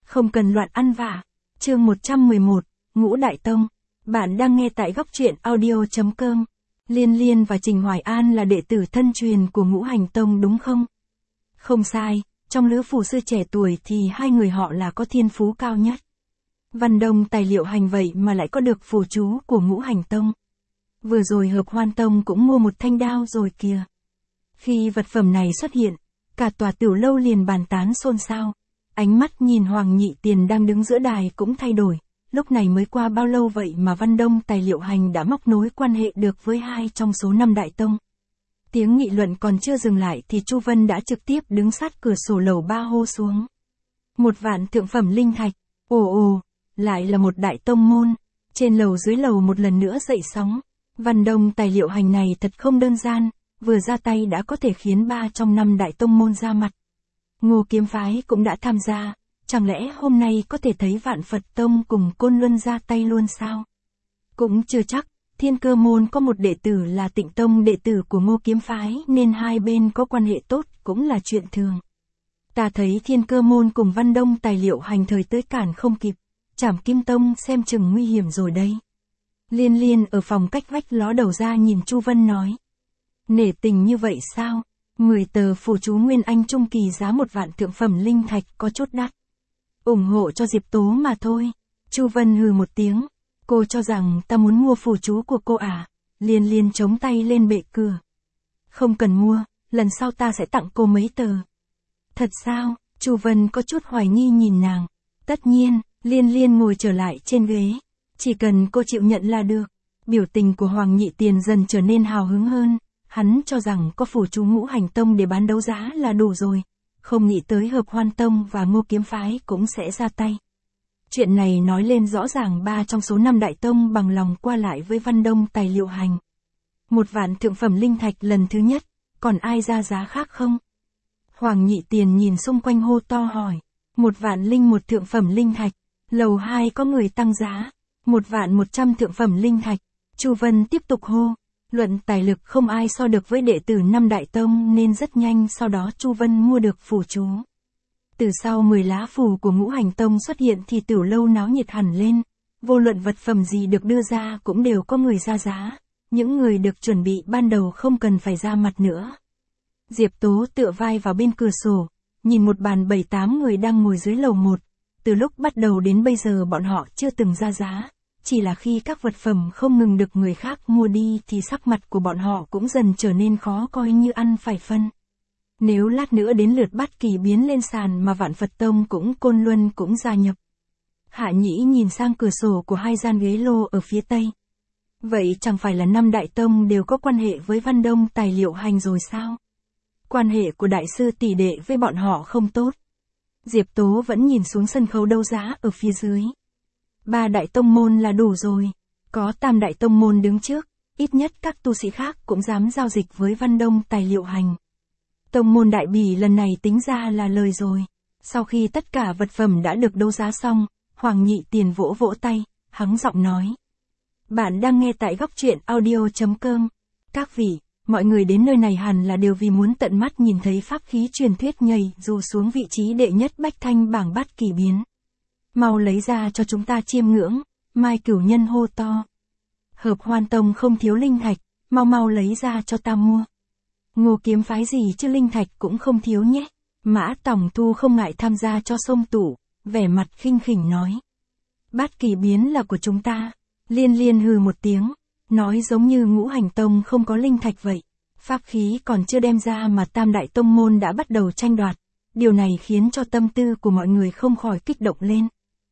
Không cần loạn ăn vạ. Chương 111, Ngũ Đại Tông. Bạn đang nghe tại góc truyện audio.com. Liên Liên và Trình Hoài An là đệ tử thân truyền của Ngũ Hành Tông đúng không? Không sai, trong lứa phù sư trẻ tuổi thì hai người họ là có thiên phú cao nhất. Văn Đông tài liệu hành vậy mà lại có được phù chú của Ngũ Hành Tông. Vừa rồi Hợp Hoan Tông cũng mua một thanh đao rồi kìa. Khi vật phẩm này xuất hiện, cả tòa tiểu lâu liền bàn tán xôn xao. Ánh mắt nhìn Hoàng Nhị Tiền đang đứng giữa đài cũng thay đổi. Lúc này mới qua bao lâu vậy mà Văn Đông tài liệu hành đã móc nối quan hệ được với hai trong số 5 đại tông. Tiếng nghị luận còn chưa dừng lại thì Chu Vân đã trực tiếp đứng sát cửa sổ lầu 3 hô xuống. 1 vạn thượng phẩm linh thạch. Ồ, lại là một đại tông môn. Trên lầu dưới lầu một lần nữa dậy sóng. Văn Đông tài liệu hành này thật không đơn giản, vừa ra tay đã có thể khiến 3 trong 5 đại tông môn ra mặt. Ngô Kiếm Phái cũng đã tham gia, chẳng lẽ hôm nay có thể thấy Vạn Phật Tông cùng Côn Luân ra tay luôn sao? Cũng chưa chắc, Thiên Cơ môn có một đệ tử là Tịnh Tông đệ tử của Ngô Kiếm Phái nên hai bên có quan hệ tốt cũng là chuyện thường. Ta thấy Thiên Cơ môn cùng Văn Đông tài liệu hành thời tới cản không kịp, Trảm Kim Tông xem chừng nguy hiểm rồi đấy. Liên Liên ở phòng cách vách ló đầu ra nhìn Chu Vân nói. Nể tình như vậy sao? 10 tờ phù chú Nguyên Anh Trung Kỳ giá 1 vạn thượng phẩm linh thạch có chút đắt. Ủng hộ cho Diệp Tố mà thôi. Chu Vân hừ một tiếng. Cô cho rằng ta muốn mua phù chú của cô à? Liên Liên chống tay lên bệ cửa. Không cần mua, lần sau ta sẽ tặng cô mấy tờ. Thật sao? Chu Vân có chút hoài nghi nhìn nàng. Tất nhiên, Liên Liên ngồi trở lại trên ghế. Chỉ cần cô chịu nhận là được. Biểu tình của Hoàng Nhị Tiền dần trở nên hào hứng hơn. Hắn cho rằng có phù chú Ngũ Hành Tông để bán đấu giá là đủ rồi. Không nghĩ tới Hợp Hoan Tông và Ngô Kiếm Phái cũng sẽ ra tay. Chuyện này nói lên rõ ràng 3 trong số 5 đại tông bằng lòng qua lại với Văn Đông tài liệu hành. 1 vạn thượng phẩm linh thạch lần thứ nhất, còn ai ra giá khác không? Hoàng Nhị Tiền nhìn xung quanh hô to hỏi. 1 vạn linh 1 thượng phẩm linh thạch, lầu 2 có người tăng giá. 1 vạn 100 thượng phẩm linh thạch, Chu Vân tiếp tục hô. Luận tài lực không ai so được với đệ tử 5 đại tông nên rất nhanh sau đó Chu Vân mua được phù chú. Từ sau 10 lá phù của Ngũ Hành Tông xuất hiện thì tiểu lâu náo nhiệt hẳn lên. Vô luận vật phẩm gì được đưa ra cũng đều có người ra giá. Những người được chuẩn bị ban đầu không cần phải ra mặt nữa. Diệp Tố tựa vai vào bên cửa sổ, nhìn một bàn 7-8 người đang ngồi dưới lầu 1. Từ lúc bắt đầu đến bây giờ bọn họ chưa từng ra giá. Chỉ là khi các vật phẩm không ngừng được người khác mua đi thì sắc mặt của bọn họ cũng dần trở nên khó coi như ăn phải phân. Nếu lát nữa đến lượt Bát Kỳ biến lên sàn mà Vạn Phật Tông cũng Côn Luân cũng gia nhập. Hạ Nhĩ nhìn sang cửa sổ của 2 gian ghế lô ở phía tây. Vậy chẳng phải là 5 đại tông đều có quan hệ với Văn Đông tài liệu hành rồi sao? Quan hệ của đại sư tỷ đệ với bọn họ không tốt. Diệp Tố vẫn nhìn xuống sân khấu đấu giá ở phía dưới. 3 đại tông môn là đủ rồi. Có tam đại tông môn đứng trước, ít nhất các tu sĩ khác cũng dám giao dịch với Văn Đông tài liệu hành. Tông môn Đại Bỉ lần này tính ra là lời rồi. Sau khi tất cả vật phẩm đã được đấu giá xong, Hoàng Nhị Tiền vỗ vỗ tay, hắng giọng nói. Bạn đang nghe tại góc truyện audio.com. Các vị, mọi người đến nơi này hẳn là đều vì muốn tận mắt nhìn thấy pháp khí truyền thuyết nhảy dù xuống vị trí đệ nhất bách thanh bảng Bát Kỳ biến. Mau lấy ra cho chúng ta chiêm ngưỡng, Mai Cửu Nhân hô to. Hợp Hoan Tông không thiếu linh thạch, mau lấy ra cho ta mua. Ngô Kiếm Phái gì chứ linh thạch cũng không thiếu nhé. Mã Tòng Thu không ngại tham gia cho xông tủ, vẻ mặt khinh khỉnh nói. Bát Kỳ biến là của chúng ta. Liên Liên hừ một tiếng, nói giống như Ngũ Hành Tông không có linh thạch vậy. Pháp khí còn chưa đem ra mà tam đại tông môn đã bắt đầu tranh đoạt. Điều này khiến cho tâm tư của mọi người không khỏi kích động lên.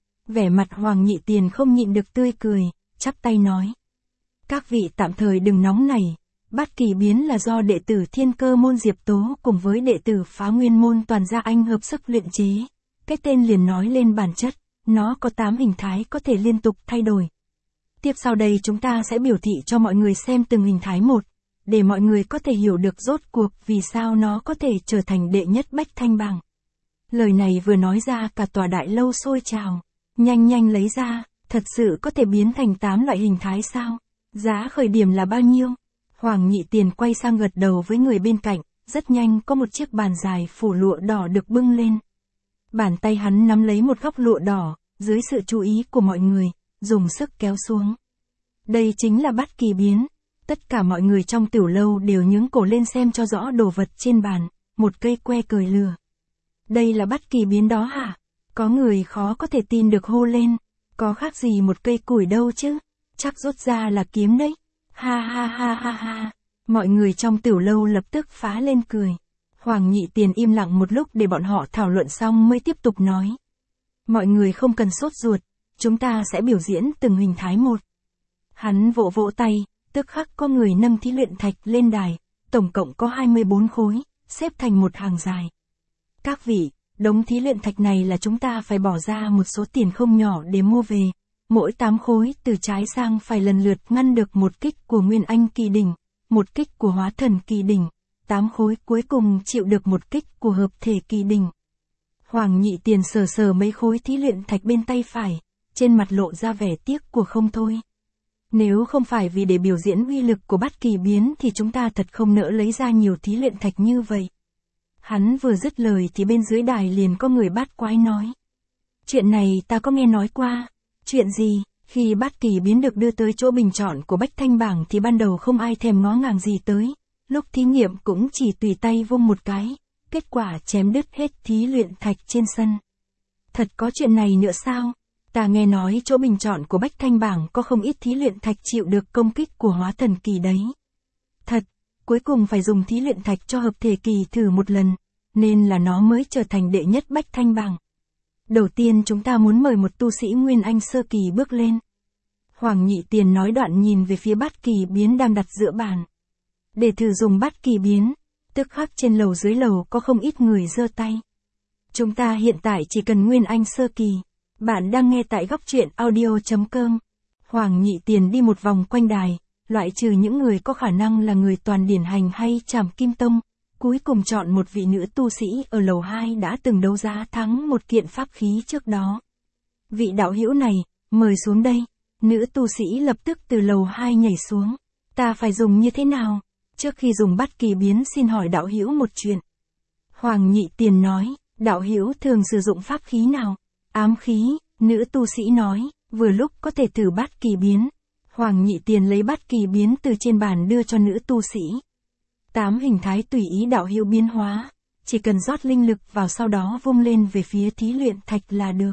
Vẻ mặt Hoàng Nhị Tiền không nhịn được tươi cười, chắp tay nói. Các vị tạm thời đừng nóng nảy. Bát Kỳ biến là do đệ tử Thiên Cơ môn Diệp Tố cùng với đệ tử Phá Nguyên môn Toàn Gia Anh hợp sức luyện chế. Cái tên liền nói lên bản chất, nó có 8 hình thái có thể liên tục thay đổi. Tiếp sau đây chúng ta sẽ biểu thị cho mọi người xem từng hình thái một, để mọi người có thể hiểu được rốt cuộc vì sao nó có thể trở thành đệ nhất bách thanh bảng. Lời này vừa nói ra cả tòa đại lâu sôi trào. Nhanh lấy ra, thật sự có thể biến thành 8 loại hình thái sao? Giá khởi điểm là bao nhiêu? Hoàng Nhị Tiền quay sang gật đầu với người bên cạnh, rất nhanh có một chiếc bàn dài phủ lụa đỏ được bưng lên. Bàn tay hắn nắm lấy một góc lụa đỏ, dưới sự chú ý của mọi người, dùng sức kéo xuống. Đây chính là bát kỳ biến. Tất cả mọi người trong tiểu lâu đều nhướng cổ lên xem cho rõ đồ vật trên bàn, một cây que cười lửa. Đây là bát kỳ biến đó hả? Có người khó có thể tin được hô lên. Có khác gì một cây củi đâu chứ? Chắc rút ra là kiếm đấy. Ha ha ha ha ha. Mọi người trong tiểu lâu lập tức phá lên cười. Hoàng Nhị Tiền im lặng một lúc để bọn họ thảo luận xong mới tiếp tục nói. Mọi người không cần sốt ruột, chúng ta sẽ biểu diễn từng hình thái một. Hắn vỗ vỗ tay, tức khắc có người nâng thí luyện thạch lên đài, tổng cộng có 24 khối, xếp thành một hàng dài. Các vị, đống thí luyện thạch này là chúng ta phải bỏ ra một số tiền không nhỏ để mua về. Mỗi 8 khối từ trái sang phải lần lượt ngăn được một kích của Nguyên Anh kỳ đỉnh, một kích của Hóa Thần kỳ đỉnh, 8 khối cuối cùng chịu được một kích của Hợp Thể kỳ đỉnh. Hoàng Nhị Tiền sờ sờ mấy khối thí luyện thạch bên tay phải, trên mặt lộ ra vẻ tiếc của không thôi. Nếu không phải vì để biểu diễn uy lực của bát kỳ biến thì chúng ta thật không nỡ lấy ra nhiều thí luyện thạch như vậy. Hắn vừa dứt lời thì bên dưới đài liền có người bát quái nói. Chuyện này ta có nghe nói qua. Chuyện gì? Khi bát kỳ biến được đưa tới chỗ bình chọn của Bách Thanh bảng thì ban đầu không ai thèm ngó ngàng gì tới. Lúc thí nghiệm cũng chỉ tùy tay vung một cái. Kết quả chém đứt hết thí luyện thạch trên sân. Thật có chuyện này nữa sao? Ta nghe nói chỗ bình chọn của Bách Thanh bảng có không ít thí luyện thạch chịu được công kích của Hóa Thần kỳ đấy. Thật, cuối cùng phải dùng thí luyện thạch cho Hợp Thể kỳ thử một lần, nên là nó mới trở thành đệ nhất Bách Thanh bảng. Đầu tiên chúng ta muốn mời một tu sĩ Nguyên Anh sơ kỳ bước lên. Hoàng Nhị Tiền nói đoạn nhìn về phía bát kỳ biến đang đặt giữa bàn. Để thử dùng bát kỳ biến, tức khắc trên lầu dưới lầu có không ít người giơ tay. Chúng ta hiện tại chỉ cần Nguyên Anh sơ kỳ. Bạn đang nghe tại góc truyện audio.com. Hoàng Nhị Tiền đi một vòng quanh đài, loại trừ những người có khả năng là người toàn điển hành hay Trảm Kim Tông, cuối cùng chọn một vị nữ tu sĩ ở lầu 2 đã từng đấu giá thắng một kiện pháp khí trước đó. Vị đạo hữu này, mời xuống đây. Nữ tu sĩ lập tức từ lầu 2 nhảy xuống. Ta phải dùng như thế nào? Trước khi dùng bát kỳ biến xin hỏi đạo hữu một chuyện. Hoàng Nhị Tiền nói, đạo hữu thường sử dụng pháp khí nào? Ám khí, nữ tu sĩ nói, vừa lúc có thể thử bát kỳ biến. Hoàng Nhị Tiền lấy bát kỳ biến từ trên bàn đưa cho nữ tu sĩ. 8 hình thái tùy ý đạo hữu biến hóa, chỉ cần rót linh lực vào sau đó vung lên về phía thí luyện thạch là được.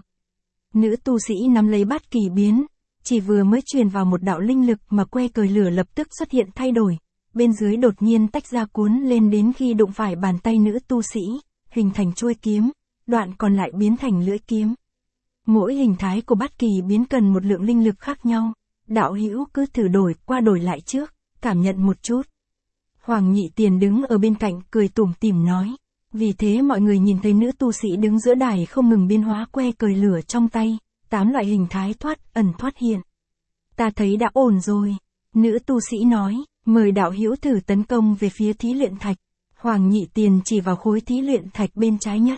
Nữ tu sĩ nắm lấy bát kỳ biến, chỉ vừa mới truyền vào một đạo linh lực mà que cời lửa lập tức xuất hiện thay đổi, bên dưới đột nhiên tách ra cuốn lên đến khi đụng phải bàn tay nữ tu sĩ, hình thành chuôi kiếm, đoạn còn lại biến thành lưỡi kiếm. Mỗi hình thái của bát kỳ biến cần một lượng linh lực khác nhau, đạo hữu cứ thử đổi qua đổi lại trước, cảm nhận một chút. Hoàng Nhị Tiền đứng ở bên cạnh cười tủm tỉm nói, vì thế mọi người nhìn thấy nữ tu sĩ đứng giữa đài không ngừng biến hóa que cời lửa trong tay, 8 loại hình thái thoát ẩn thoát hiện. Ta thấy đã ổn rồi, nữ tu sĩ nói, mời đạo hữu thử tấn công về phía thí luyện thạch. Hoàng Nhị Tiền chỉ vào khối thí luyện thạch bên trái nhất.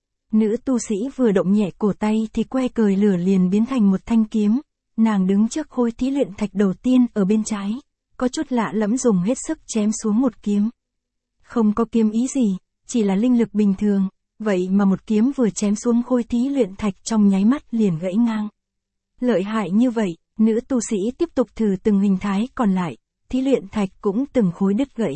Nữ tu sĩ vừa động nhẹ cổ tay thì que cời lửa liền biến thành một thanh kiếm, nàng đứng trước khối thí luyện thạch đầu tiên ở bên trái, có chút lạ lẫm dùng hết sức chém xuống một kiếm. Không có kiếm ý gì, chỉ là linh lực bình thường, vậy mà một kiếm vừa chém xuống khối thí luyện thạch trong nháy mắt liền gãy ngang. Lợi hại như vậy, nữ tu sĩ tiếp tục thử từng hình thái còn lại, thí luyện thạch cũng từng khối đứt gãy.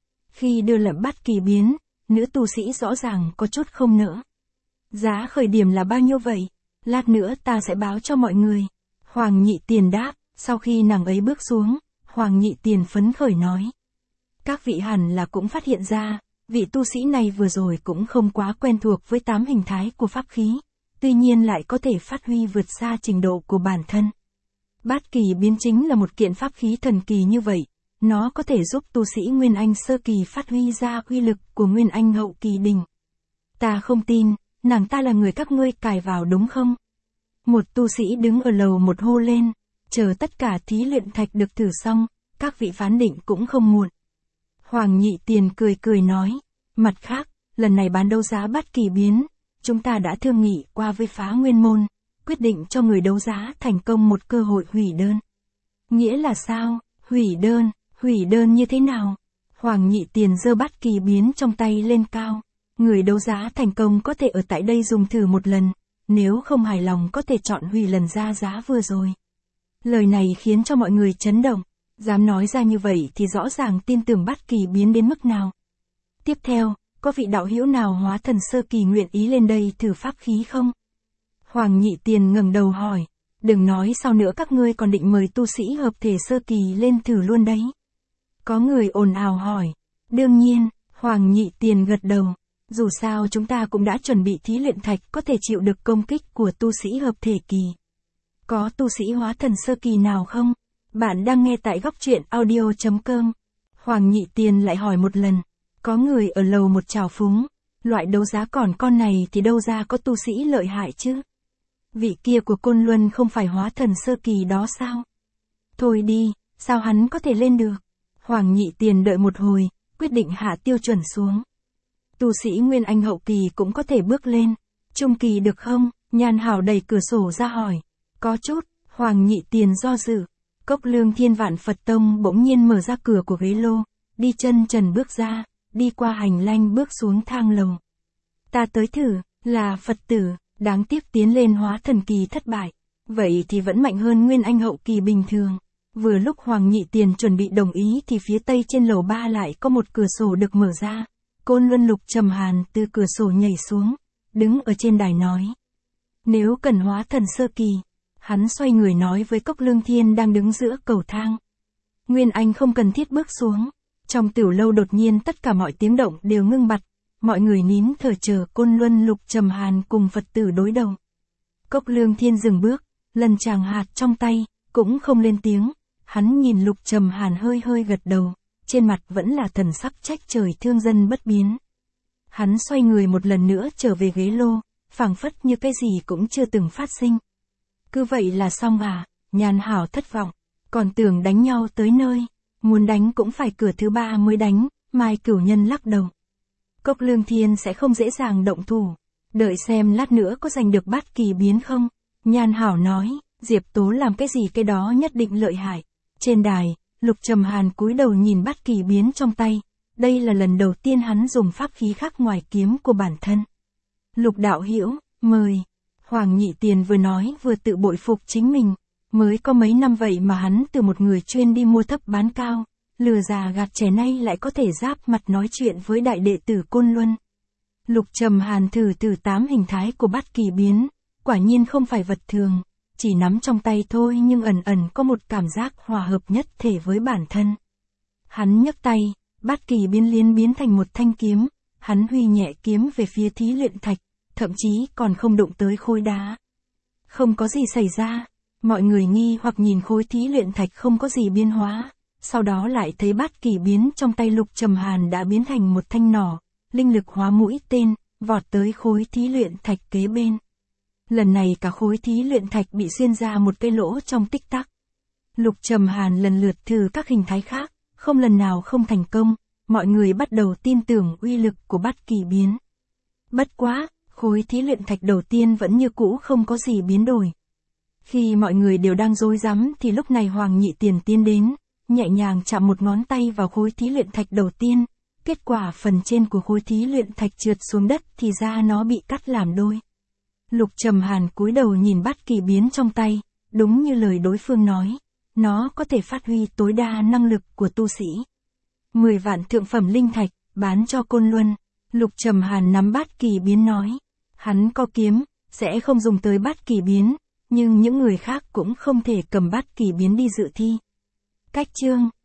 Khi đưa lập bát kỳ biến, nữ tu sĩ rõ ràng có chút không nỡ. Giá khởi điểm là bao nhiêu vậy? Lát nữa ta sẽ báo cho mọi người. Hoàng Nhị Tiền đáp, sau khi nàng ấy bước xuống, Hoàng Nhị Tiền phấn khởi nói. Các vị hẳn là cũng phát hiện ra, vị tu sĩ này vừa rồi cũng không quá quen thuộc với 8 hình thái của pháp khí, tuy nhiên lại có thể phát huy vượt xa trình độ của bản thân. Bát kỳ biến chính là một kiện pháp khí thần kỳ như vậy, nó có thể giúp tu sĩ Nguyên Anh sơ kỳ phát huy ra uy lực của Nguyên Anh hậu kỳ đỉnh. Ta không tin, nàng ta là người các ngươi cài vào đúng không? Một tu sĩ đứng ở lầu một hô lên, chờ tất cả thí luyện thạch được thử xong, các vị phán định cũng không muộn. Hoàng Nhị Tiền cười cười nói, mặt khác, lần này bán đấu giá bát kỳ biến, chúng ta đã thương nghị qua với Phá Nguyên Môn, quyết định cho người đấu giá thành công một cơ hội hủy đơn. Nghĩa là sao? Hủy đơn như thế nào? Hoàng Nhị Tiền giơ bát kỳ biến trong tay lên cao. Người đấu giá thành công có thể ở tại đây dùng thử một lần, nếu không hài lòng có thể chọn hủy lần ra giá vừa rồi. Lời này khiến cho mọi người chấn động, dám nói ra như vậy thì rõ ràng tin tưởng Bát Kỳ Biến đến mức nào. Tiếp theo, có vị đạo hữu nào hóa thần sơ kỳ nguyện ý lên đây thử pháp khí không? Hoàng Nhị Tiền ngẩng đầu hỏi, đừng nói sau nữa các ngươi còn định mời tu sĩ hợp thể sơ kỳ lên thử luôn đấy. Có người ồn ào hỏi, đương nhiên, Hoàng Nhị Tiền gật đầu, dù sao chúng ta cũng đã chuẩn bị thí luyện thạch có thể chịu được công kích của tu sĩ hợp thể kỳ. Có tu sĩ hóa thần sơ kỳ nào không? Bạn đang nghe tại góc truyện audio.com. Hoàng Nhị Tiền lại hỏi một lần. Có người ở lầu một trào phúng. Loại đấu giá còn con này thì đâu ra có tu sĩ lợi hại chứ? Vị kia của Côn Luân không phải hóa thần sơ kỳ đó sao? Thôi đi, sao hắn có thể lên được? Hoàng Nhị Tiền đợi một hồi, quyết định hạ tiêu chuẩn xuống. Tu sĩ Nguyên Anh hậu kỳ cũng có thể bước lên. Trung kỳ được không? Nhan Hảo đẩy cửa sổ ra hỏi. Có chút, Hoàng Nhị Tiền do dự. Cốc Lương Thiên Vạn Phật Tông bỗng nhiên mở ra cửa của ghế lô, đi chân trần bước ra, đi qua hành lang bước xuống thang lầu. Ta tới thử, là Phật tử, đáng tiếc tiến lên hóa thần kỳ thất bại. Vậy thì vẫn mạnh hơn Nguyên Anh hậu kỳ bình thường. Vừa lúc Hoàng Nhị Tiền chuẩn bị đồng ý thì phía tây trên lầu 3 lại có một cửa sổ được mở ra. Côn Luân Lục Trầm Hàn từ cửa sổ nhảy xuống, đứng ở trên đài nói. Nếu cần hóa thần sơ kỳ, hắn xoay người nói với Cốc Lương Thiên đang đứng giữa cầu thang. Nguyên Anh không cần thiết bước xuống. Trong tiểu lâu đột nhiên tất cả mọi tiếng động đều ngưng bặt. Mọi người nín thở chờ Côn Luân Lục Trầm Hàn cùng Phật tử đối đầu. Cốc Lương Thiên dừng bước, lần chàng hạt trong tay, cũng không lên tiếng. Hắn nhìn Lục Trầm Hàn hơi hơi gật đầu, trên mặt vẫn là thần sắc trách trời thương dân bất biến. Hắn xoay người một lần nữa trở về ghế lô, phảng phất như cái gì cũng chưa từng phát sinh. Cứ vậy là xong à? Nhan Hảo thất vọng, còn tưởng đánh nhau tới nơi, muốn đánh cũng phải cửa thứ 3 mới đánh. Mai Cửu Nhân lắc đầu. Cốc Lương Thiên sẽ không dễ dàng động thủ, đợi xem lát nữa có giành được Bát Kỳ Biến không. Nhan Hảo nói, Diệp Tố làm cái gì cái đó nhất định lợi hại. Trên đài, Lục Trầm Hàn cúi đầu nhìn Bát Kỳ Biến trong tay, đây là lần đầu tiên hắn dùng pháp khí khác ngoài kiếm của bản thân. Lục đạo hữu, mời. Hoàng Nhị Tiền vừa nói vừa tự bội phục chính mình, mới có mấy năm vậy mà hắn từ một người chuyên đi mua thấp bán cao, lừa già gạt trẻ nay lại có thể giáp mặt nói chuyện với đại đệ tử Côn Luân. Lục Trầm Hàn thử 8 hình thái của Bát Kỳ Biến, quả nhiên không phải vật thường, chỉ nắm trong tay thôi nhưng ẩn ẩn có một cảm giác hòa hợp nhất thể với bản thân. Hắn nhấc tay, Bát Kỳ Biến liền biến thành một thanh kiếm, hắn huy nhẹ kiếm về phía thí luyện thạch, thậm chí còn không đụng tới khối đá. Không có gì xảy ra, mọi người nghi hoặc nhìn khối thí luyện thạch không có gì biến hóa, sau đó lại thấy Bát Kỳ Biến trong tay Lục Trầm Hàn đã biến thành một thanh nỏ, linh lực hóa mũi tên, vọt tới khối thí luyện thạch kế bên. Lần này cả khối thí luyện thạch bị xuyên ra một cái lỗ trong tích tắc. Lục Trầm Hàn lần lượt thử các hình thái khác, không lần nào không thành công, mọi người bắt đầu tin tưởng uy lực của Bát Kỳ Biến. Bất quá, khối thí luyện thạch đầu tiên vẫn như cũ không có gì biến đổi. Khi mọi người đều đang rối rắm thì lúc này Hoàng Nhị Tiền tiến đến, nhẹ nhàng chạm một ngón tay vào khối thí luyện thạch đầu tiên, kết quả phần trên của khối thí luyện thạch trượt xuống đất thì ra nó bị cắt làm đôi. Lục Trầm Hàn cúi đầu nhìn Bát Kỳ Biến trong tay, đúng như lời đối phương nói, nó có thể phát huy tối đa năng lực của tu sĩ. 10 vạn thượng phẩm linh thạch, bán cho Côn Luân. Lục Trầm Hàn nắm Bát Kỳ Biến nói, hắn có kiếm, sẽ không dùng tới Bát Kỳ Biến, nhưng những người khác cũng không thể cầm Bát Kỳ Biến đi dự thi. Cách chương